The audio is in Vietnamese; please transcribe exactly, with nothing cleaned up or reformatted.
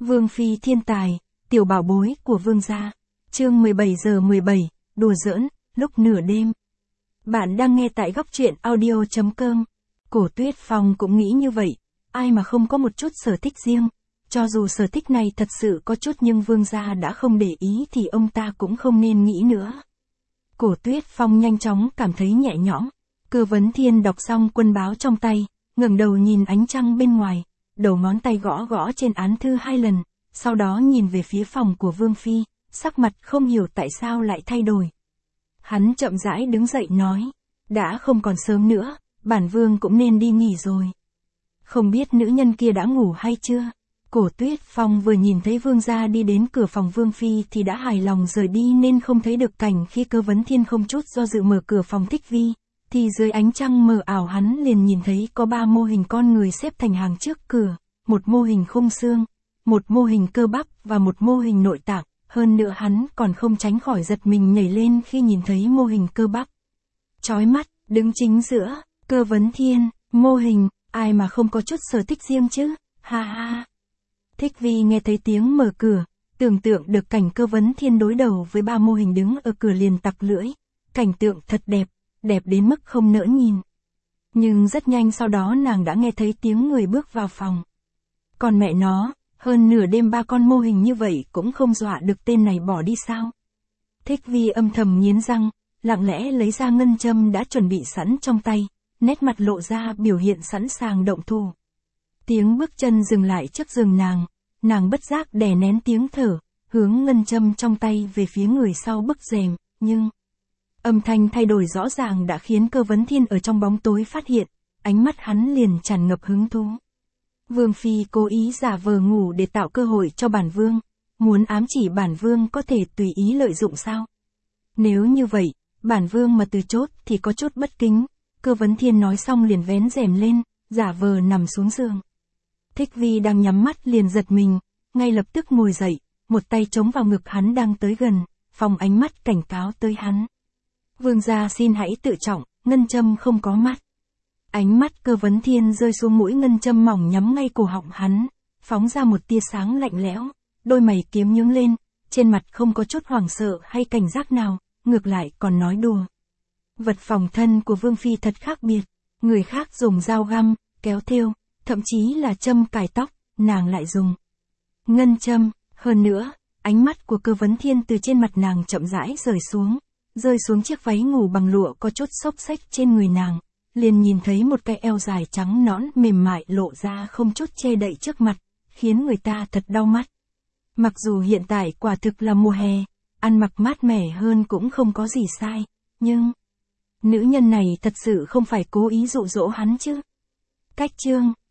Vương phi thiên tài, tiểu bảo bối của vương gia. Chương mười bảy giờ mười bảy, đùa giỡn, lúc nửa đêm. Bạn đang nghe tại góc truyện audio chấm com. Cổ Tuyết Phong cũng nghĩ như vậy, ai mà không có một chút sở thích riêng. Cho dù sở thích này thật sự có chút nhưng vương gia đã không để ý thì ông ta cũng không nên nghĩ nữa. Cổ Tuyết Phong nhanh chóng cảm thấy nhẹ nhõm. Cơ Vấn Thiên đọc xong quân báo trong tay, ngẩng đầu nhìn ánh trăng bên ngoài, đầu ngón tay gõ gõ trên án thư hai lần, sau đó nhìn về phía phòng của Vương Phi, sắc mặt không hiểu tại sao lại thay đổi. Hắn chậm rãi đứng dậy nói, đã không còn sớm nữa, bản vương cũng nên đi nghỉ rồi. Không biết nữ nhân kia đã ngủ hay chưa? Cổ Tuyết Phong vừa nhìn thấy vương gia đi đến cửa phòng Vương Phi thì đã hài lòng rời đi nên không thấy được cảnh khi Cơ Vấn Thiên không chút do dự mở cửa phòng Thích Vi, thì dưới ánh trăng mờ ảo hắn liền nhìn thấy có ba mô hình con người xếp thành hàng trước cửa, một mô hình khung xương, một mô hình cơ bắp và một mô hình nội tạng, hơn nữa hắn còn không tránh khỏi giật mình nhảy lên khi nhìn thấy mô hình cơ bắp. Chói mắt, đứng chính giữa, Cơ Vấn Thiên, mô hình, ai mà không có chút sở thích riêng chứ, ha ha. Thích Vi nghe thấy tiếng mở cửa, tưởng tượng được cảnh Cơ Vấn Thiên đối đầu với ba mô hình đứng ở cửa liền tặc lưỡi, cảnh tượng thật đẹp, đẹp đến mức không nỡ nhìn. Nhưng rất nhanh sau đó nàng đã nghe thấy tiếng người bước vào phòng. Còn mẹ nó, hơn nửa đêm ba con mô hình như vậy cũng không dọa được tên này bỏ đi sao? Thích Vi âm thầm nghiến răng, lặng lẽ lấy ra ngân châm đã chuẩn bị sẵn trong tay, nét mặt lộ ra biểu hiện sẵn sàng động thủ. Tiếng bước chân dừng lại trước giường nàng, nàng bất giác đè nén tiếng thở, hướng ngân châm trong tay về phía người sau bức rèm, nhưng âm thanh thay đổi rõ ràng đã khiến Cơ Vấn Thiên ở trong bóng tối phát hiện, ánh mắt hắn liền tràn ngập hứng thú. Vương Phi cố ý giả vờ ngủ để tạo cơ hội cho bản vương, muốn ám chỉ bản vương có thể tùy ý lợi dụng sao? Nếu như vậy, bản vương mà từ chốt thì có chút bất kính. Cơ Vấn Thiên nói xong liền vén rèm lên, giả vờ nằm xuống giường. Thích Vi đang nhắm mắt liền giật mình, ngay lập tức ngồi dậy, một tay chống vào ngực hắn đang tới gần, phóng ánh mắt cảnh cáo tới hắn. Vương gia xin hãy tự trọng, ngân châm không có mắt. Ánh mắt Cơ Vấn Thiên rơi xuống mũi ngân châm mỏng nhắm ngay cổ họng hắn, phóng ra một tia sáng lạnh lẽo, đôi mày kiếm nhướng lên, trên mặt không có chút hoảng sợ hay cảnh giác nào, ngược lại còn nói đùa. Vật phòng thân của Vương Phi thật khác biệt, người khác dùng dao găm, kéo thêu, thậm chí là châm cài tóc, nàng lại dùng ngân châm. Hơn nữa, ánh mắt của Cơ Vấn Thiên từ trên mặt nàng chậm rãi rời xuống, rơi xuống chiếc váy ngủ bằng lụa có chút xốc xếch trên người nàng, liền nhìn thấy một cái eo dài trắng nõn mềm mại lộ ra không chút che đậy trước mặt, khiến người ta thật đau mắt. Mặc dù hiện tại quả thực là mùa hè, ăn mặc mát mẻ hơn cũng không có gì sai, nhưng nữ nhân này thật sự không phải cố ý dụ dỗ hắn chứ. Cách chương